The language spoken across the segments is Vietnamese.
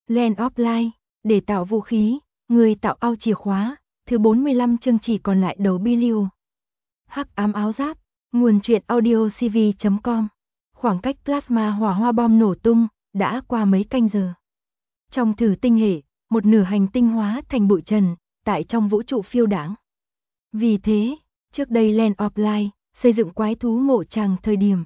Land of Light, để tạo vũ khí, người tạo ao chìa khóa, thứ 45 chương chỉ còn lại đầu Belial. Hắc ám áo giáp, nguồn truyện audio cv.com. Khoảng cách plasma hỏa hoa bom nổ tung, đã qua mấy canh giờ. Trong thử tinh hệ, một nửa hành tinh hóa thành bụi trần, tại trong vũ trụ phiêu đãng. Vì thế, trước đây Land of Light xây dựng quái thú mộ tràng thời điểm.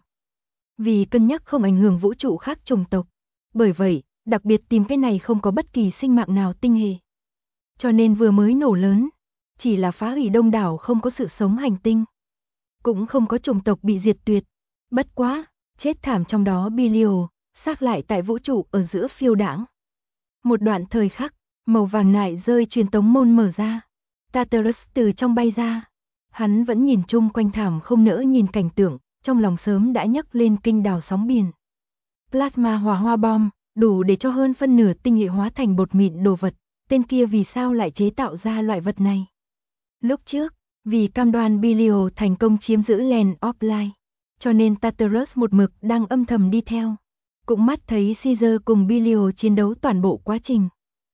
Vì cân nhắc không ảnh hưởng vũ trụ khác chủng tộc. Bởi vậy, đặc biệt tìm cái này không có bất kỳ sinh mạng nào tinh hệ. Cho nên vừa mới nổ lớn, chỉ là phá hủy đông đảo không có sự sống hành tinh. Cũng không có chủng tộc bị diệt tuyệt. Bất quá, chết thảm trong đó Belial, xác lại tại vũ trụ ở giữa phiêu đãng. Một đoạn thời khắc, màu vàng nại rơi truyền tống môn mở ra. Tartarus từ trong bay ra. Hắn vẫn nhìn chung quanh thảm không nỡ nhìn cảnh tượng, trong lòng sớm đã nhấc lên kinh đào sóng biển. Plasma hỏa hoa bom, đủ để cho hơn phân nửa tinh hệ hóa thành bột mịn đồ vật, tên kia vì sao lại chế tạo ra loại vật này? Lúc trước, vì cam đoan Belial thành công chiếm giữ Land of Light, cho nên Tartarus một mực đang âm thầm đi theo. Cũng mắt thấy Caesar cùng Belial chiến đấu toàn bộ quá trình.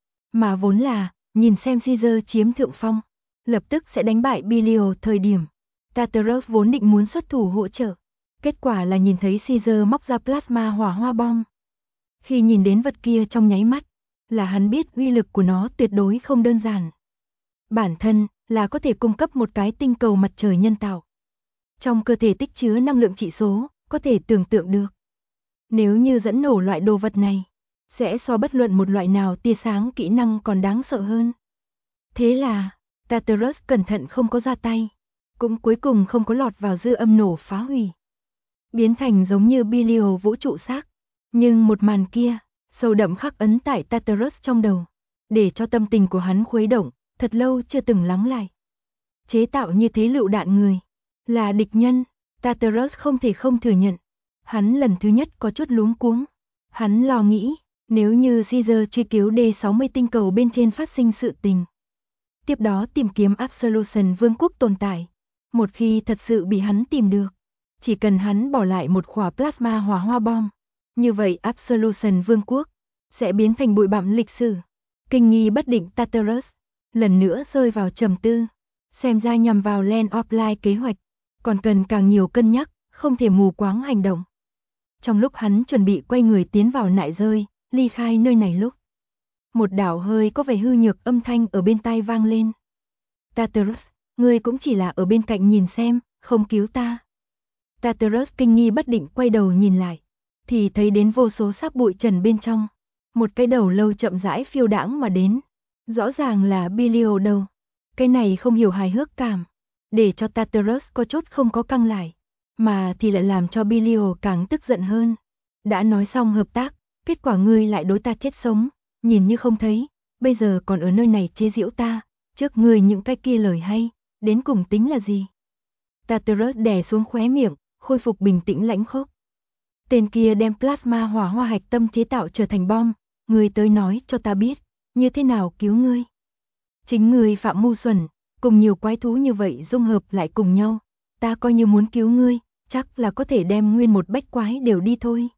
Mà vốn là, nhìn xem Caesar chiếm thượng phong, lập tức sẽ đánh bại Belial thời điểm. Tartarus vốn định muốn xuất thủ hỗ trợ. Kết quả là nhìn thấy Caesar móc ra plasma hỏa hoa bom. Khi nhìn đến vật kia trong nháy mắt, là hắn biết uy lực của nó tuyệt đối không đơn giản. Bản thân là có thể cung cấp một cái tinh cầu mặt trời nhân tạo. Trong cơ thể tích chứa năng lượng trị số, có thể tưởng tượng được. Nếu như dẫn nổ loại đồ vật này, sẽ so bất luận một loại nào tia sáng kỹ năng còn đáng sợ hơn. Thế là, Tartarus cẩn thận không có ra tay, cũng cuối cùng không có lọt vào dư âm nổ phá hủy. Biến thành giống như Belial vũ trụ xác. Nhưng một màn kia, sâu đậm khắc ấn tại Tartarus trong đầu, để cho tâm tình của hắn khuấy động, thật lâu chưa từng lắng lại. Chế tạo như thế lựu đạn người, là địch nhân, Tartarus không thể không thừa nhận. Hắn lần thứ nhất có chút luống cuống. Hắn lo nghĩ, nếu như Caesar truy cứu D60 tinh cầu bên trên phát sinh sự tình. Tiếp đó tìm kiếm Absolution vương quốc tồn tại. Một khi thật sự bị hắn tìm được, chỉ cần hắn bỏ lại một khỏa plasma hỏa hoa bom, như vậy Absolution vương quốc sẽ biến thành bụi bặm lịch sử. Kinh nghi bất định Tartarus lần nữa rơi vào trầm tư. Xem ra nhằm vào Land of Light kế hoạch còn cần càng nhiều cân nhắc, không thể mù quáng hành động. Trong lúc hắn chuẩn bị quay người tiến vào nại rơi, ly khai nơi này lúc, một đạo hơi có vẻ hư nhược âm thanh ở bên tai vang lên. Tartarus, ngươi cũng chỉ là ở bên cạnh nhìn xem, không cứu ta. Tartarus kinh nghi bất định quay đầu nhìn lại, thì thấy đến vô số xác bụi trần bên trong. Một cái đầu lâu chậm rãi phiêu đãng mà đến. Rõ ràng là Belial đầu. Cái này không hiểu hài hước cảm, để cho Tartarus có chút không có căng lại, mà thì lại làm cho Belial càng tức giận hơn. Đã nói xong hợp tác, kết quả ngươi lại đối ta chết sống, nhìn như không thấy, bây giờ còn ở nơi này chế giễu ta, trước ngươi những cái kia lời hay, đến cùng tính là gì? Tartarus đè xuống khóe miệng, khôi phục bình tĩnh lãnh khốc. Tên kia đem plasma hỏa hoa hạch tâm chế tạo trở thành bom, ngươi tới nói cho ta biết, như thế nào cứu ngươi? Chính ngươi phạm mưu xuẩn, cùng nhiều quái thú như vậy dung hợp lại cùng nhau, ta coi như muốn cứu ngươi, chắc là có thể đem nguyên một bách quái đều đi thôi.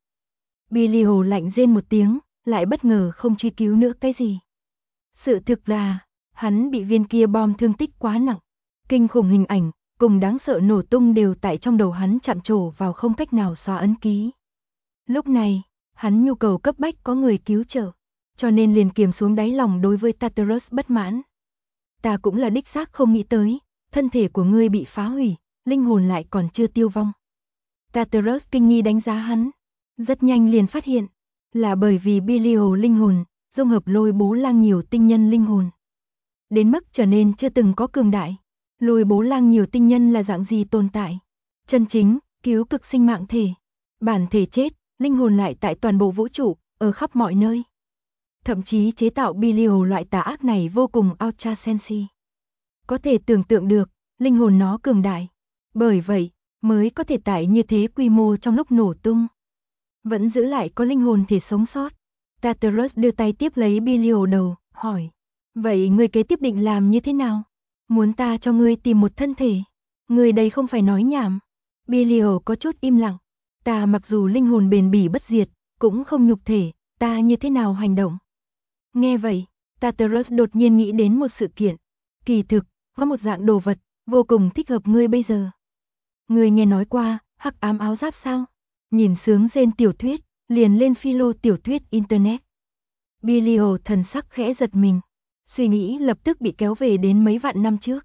Belial lạnh rên một tiếng, lại bất ngờ không truy cứu nữa cái gì. Sự thực là, hắn bị viên kia bom thương tích quá nặng, kinh khủng hình ảnh, cùng đáng sợ nổ tung đều tại trong đầu hắn chạm trổ vào không cách nào xóa ấn ký. Lúc này, hắn nhu cầu cấp bách có người cứu trợ, cho nên liền kiềm xuống đáy lòng đối với Tartarus bất mãn. Ta cũng là đích xác không nghĩ tới, thân thể của ngươi bị phá hủy, linh hồn lại còn chưa tiêu vong. Tartarus kinh nghi đánh giá hắn, rất nhanh liền phát hiện, là bởi vì Belial linh hồn, dung hợp Lôi Bố Lang nhiều tinh nhân linh hồn. Đến mức trở nên chưa từng có cường đại. Lôi Bố Lang nhiều tinh nhân là dạng gì tồn tại? Chân chính, cứu cực sinh mạng thể. Bản thể chết, linh hồn lại tại toàn bộ vũ trụ, ở khắp mọi nơi. Thậm chí chế tạo Belial loại tà ác này vô cùng ultra sensi. Có thể tưởng tượng được, linh hồn nó cường đại. Bởi vậy, mới có thể tải như thế quy mô trong lúc nổ tung. Vẫn giữ lại có linh hồn thể sống sót. Tartarus đưa tay tiếp lấy Belial đầu, hỏi. Vậy ngươi kế tiếp định làm như thế nào? Muốn ta cho ngươi tìm một thân thể? Ngươi đây không phải nói nhảm. Belial có chút im lặng. Ta mặc dù linh hồn bền bỉ bất diệt, cũng không nhục thể, ta như thế nào hành động? Nghe vậy, Tartarus đột nhiên nghĩ đến một sự kiện. Kỳ thực, có một dạng đồ vật, vô cùng thích hợp ngươi bây giờ. Ngươi nghe nói qua, hắc ám áo giáp sao? Nhìn sướng rên tiểu thuyết, liền lên philo tiểu thuyết Internet. Bilio thần sắc khẽ giật mình. Suy nghĩ lập tức bị kéo về đến mấy vạn năm trước.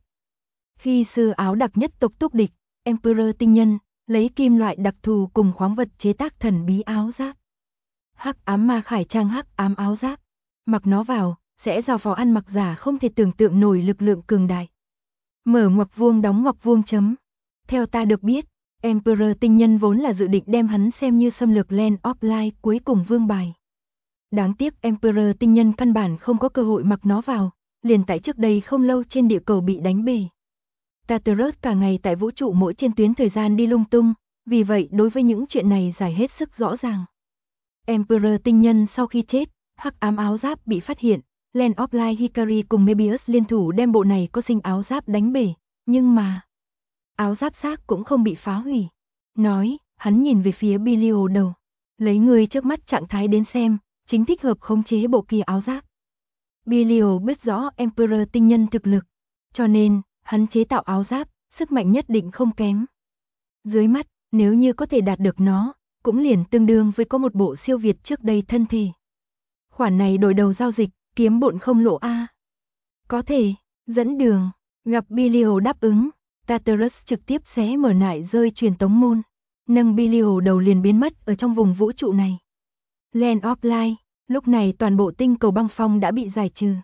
Khi sư áo đặc nhất tộc túc địch, Emperor tinh nhân, lấy kim loại đặc thù cùng khoáng vật chế tác thần bí áo giáp. Hắc ám ma khải trang hắc ám áo giáp. Mặc nó vào, sẽ giao phó ăn mặc giả không thể tưởng tượng nổi lực lượng cường đại. Mở ngoặc vuông đóng ngoặc vuông chấm. Theo ta được biết, Emperor tinh nhân vốn là dự định đem hắn xem như xâm lược Land of Light cuối cùng vương bài. Đáng tiếc Emperor tinh nhân căn bản không có cơ hội mặc nó vào, liền tại trước đây không lâu trên địa cầu bị đánh bể. Tartarus cả ngày tại vũ trụ mỗi trên tuyến thời gian đi lung tung, vì vậy đối với những chuyện này giải hết sức rõ ràng. Emperor tinh nhân sau khi chết, hắc ám áo giáp bị phát hiện, Land of Light Hikari cùng Mebius liên thủ đem bộ này có sinh áo giáp đánh bể, nhưng mà áo giáp xác cũng không bị phá hủy. Nói, hắn nhìn về phía Bilio đầu, lấy người trước mắt trạng thái đến xem, chính thích hợp khống chế bộ kia áo giáp. Bilio biết rõ Emperor tinh nhân thực lực, cho nên hắn chế tạo áo giáp, sức mạnh nhất định không kém. Dưới mắt, nếu như có thể đạt được nó, cũng liền tương đương với có một bộ siêu việt trước đây thân thể. Khoản này đổi đầu giao dịch, kiếm bộn không lộ a. Có thể, dẫn đường, gặp Bilio đáp ứng, Tartarus trực tiếp xé mở nại rơi truyền tống môn, nâng Bilio đầu liền biến mất ở trong vùng vũ trụ này. Land of Light, lúc này toàn bộ tinh cầu băng phong đã bị giải trừ.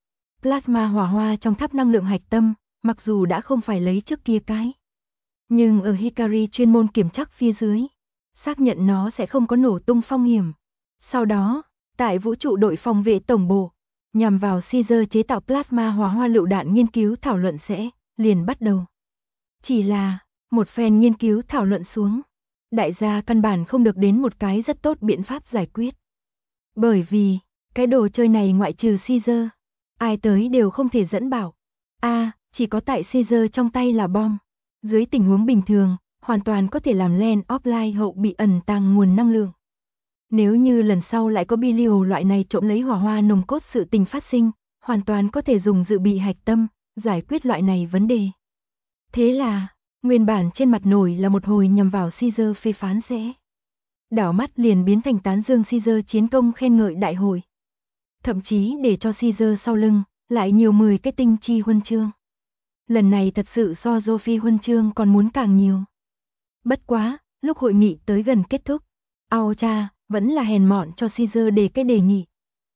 Plasma hỏa hoa trong tháp năng lượng hạch tâm, mặc dù đã không phải lấy trước kia cái, nhưng ở Hikari chuyên môn kiểm tra phía dưới, xác nhận nó sẽ không có nổ tung phong hiểm. Sau đó, tại vũ trụ đội phòng vệ tổng bộ, nhằm vào Caesar chế tạo plasma hỏa hoa lựu đạn nghiên cứu thảo luận sẽ liền bắt đầu. Chỉ là, một phen nghiên cứu thảo luận xuống, đại gia căn bản không được đến một cái rất tốt biện pháp giải quyết. Bởi vì, cái đồ chơi này ngoại trừ Caesar, ai tới đều không thể dẫn bảo. Chỉ có tại Caesar trong tay là bom. Dưới tình huống bình thường, hoàn toàn có thể làm Land of Light hậu bị ẩn tàng nguồn năng lượng. Nếu như lần sau lại có Bilio loại này trộm lấy hỏa hoa nồng cốt sự tình phát sinh, hoàn toàn có thể dùng dự bị hạch tâm, giải quyết loại này vấn đề. Thế là, nguyên bản trên mặt nổi là một hồi nhằm vào Caesar phê phán sẽ. Đảo mắt liền biến thành tán dương Caesar chiến công khen ngợi đại hội. Thậm chí để cho Caesar sau lưng, lại nhiều 10 cái tinh chi huân chương. Lần này thật sự so Sophie huân chương còn muốn càng nhiều. Bất quá, lúc hội nghị tới gần kết thúc, Aocha vẫn là hèn mọn cho Caesar đề cái đề nghị.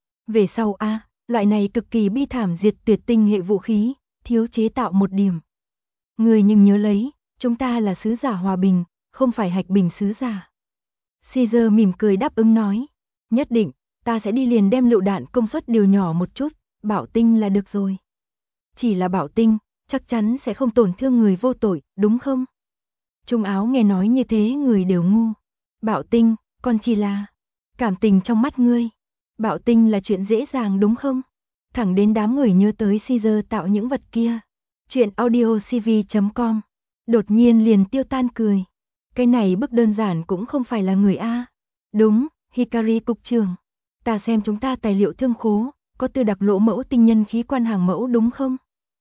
Về sau loại này cực kỳ bi thảm diệt tuyệt tinh hệ vũ khí, thiếu chế tạo một điểm. Người nhưng nhớ lấy, chúng ta là sứ giả hòa bình, không phải hạch bình sứ giả. Caesar mỉm cười đáp ứng nói, nhất định, ta sẽ đi liền đem lựu đạn công suất điều nhỏ một chút, bảo tinh là được rồi. Chỉ là bảo tinh, chắc chắn sẽ không tổn thương người vô tội, đúng không? Trung áo nghe nói như thế người đều ngu. Bảo tinh, còn chỉ là cảm tình trong mắt ngươi. Bảo tinh là chuyện dễ dàng đúng không? Thẳng đến đám người nhớ tới Caesar tạo những vật kia. Chuyện audiocv.com đột nhiên liền tiêu tan cười. Cái này bức đơn giản cũng không phải là người A. Đúng, Hikari cục trưởng. Ta xem chúng ta tài liệu thương khố, có tư đặc lỗ mẫu tinh nhân khí quan hàng mẫu đúng không?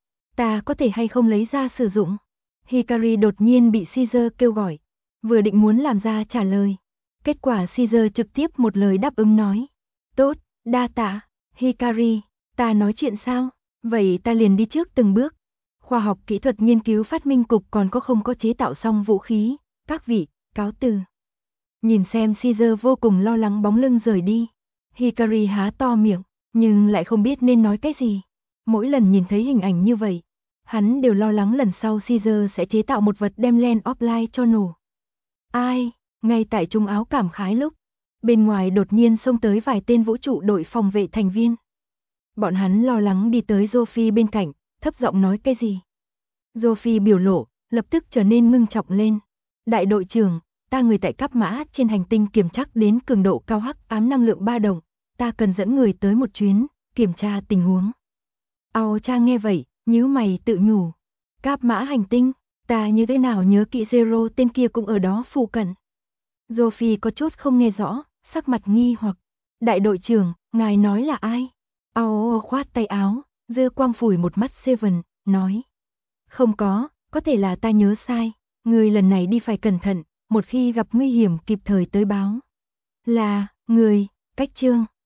Ta có thể hay không lấy ra sử dụng? Hikari đột nhiên bị Caesar kêu gọi, vừa định muốn làm ra trả lời. Kết quả Caesar trực tiếp một lời đáp ứng nói. Tốt, đa tạ, Hikari, ta nói chuyện sao? Vậy ta liền đi trước từng bước. Khoa học kỹ thuật nghiên cứu phát minh cục còn không có chế tạo xong vũ khí, các vị, cáo từ. Nhìn xem Caesar vô cùng lo lắng bóng lưng rời đi. Hikari há to miệng, nhưng lại không biết nên nói cái gì. Mỗi lần nhìn thấy hình ảnh như vậy, hắn đều lo lắng lần sau Caesar sẽ chế tạo một vật đem Land of Light cho nổ. Ngay tại Trung áo cảm khái lúc, bên ngoài đột nhiên xông tới vài tên vũ trụ đội phòng vệ thành viên. Bọn hắn lo lắng đi tới Sophie bên cạnh, thấp giọng nói cái gì. Sophie biểu lộ, lập tức trở nên ngưng trọng lên. Đại đội trưởng, ta người tại Cáp Mã trên hành tinh kiểm tra đến cường độ cao hắc ám năng lượng ba đồng, ta cần dẫn người tới một chuyến, kiểm tra tình huống. Aocha nghe vậy, nhíu mày tự nhủ. Cáp Mã hành tinh, ta như thế nào nhớ kỹ Zero tên kia cũng ở đó phụ cận. Sophie có chút không nghe rõ, sắc mặt nghi hoặc. Đại đội trưởng, ngài nói là ai? Ao khoát tay áo, dư quang phủi một mắt Seven, nói. Không có thể là ta nhớ sai, người lần này đi phải cẩn thận, một khi gặp nguy hiểm kịp thời tới báo. Là, người, cách chương.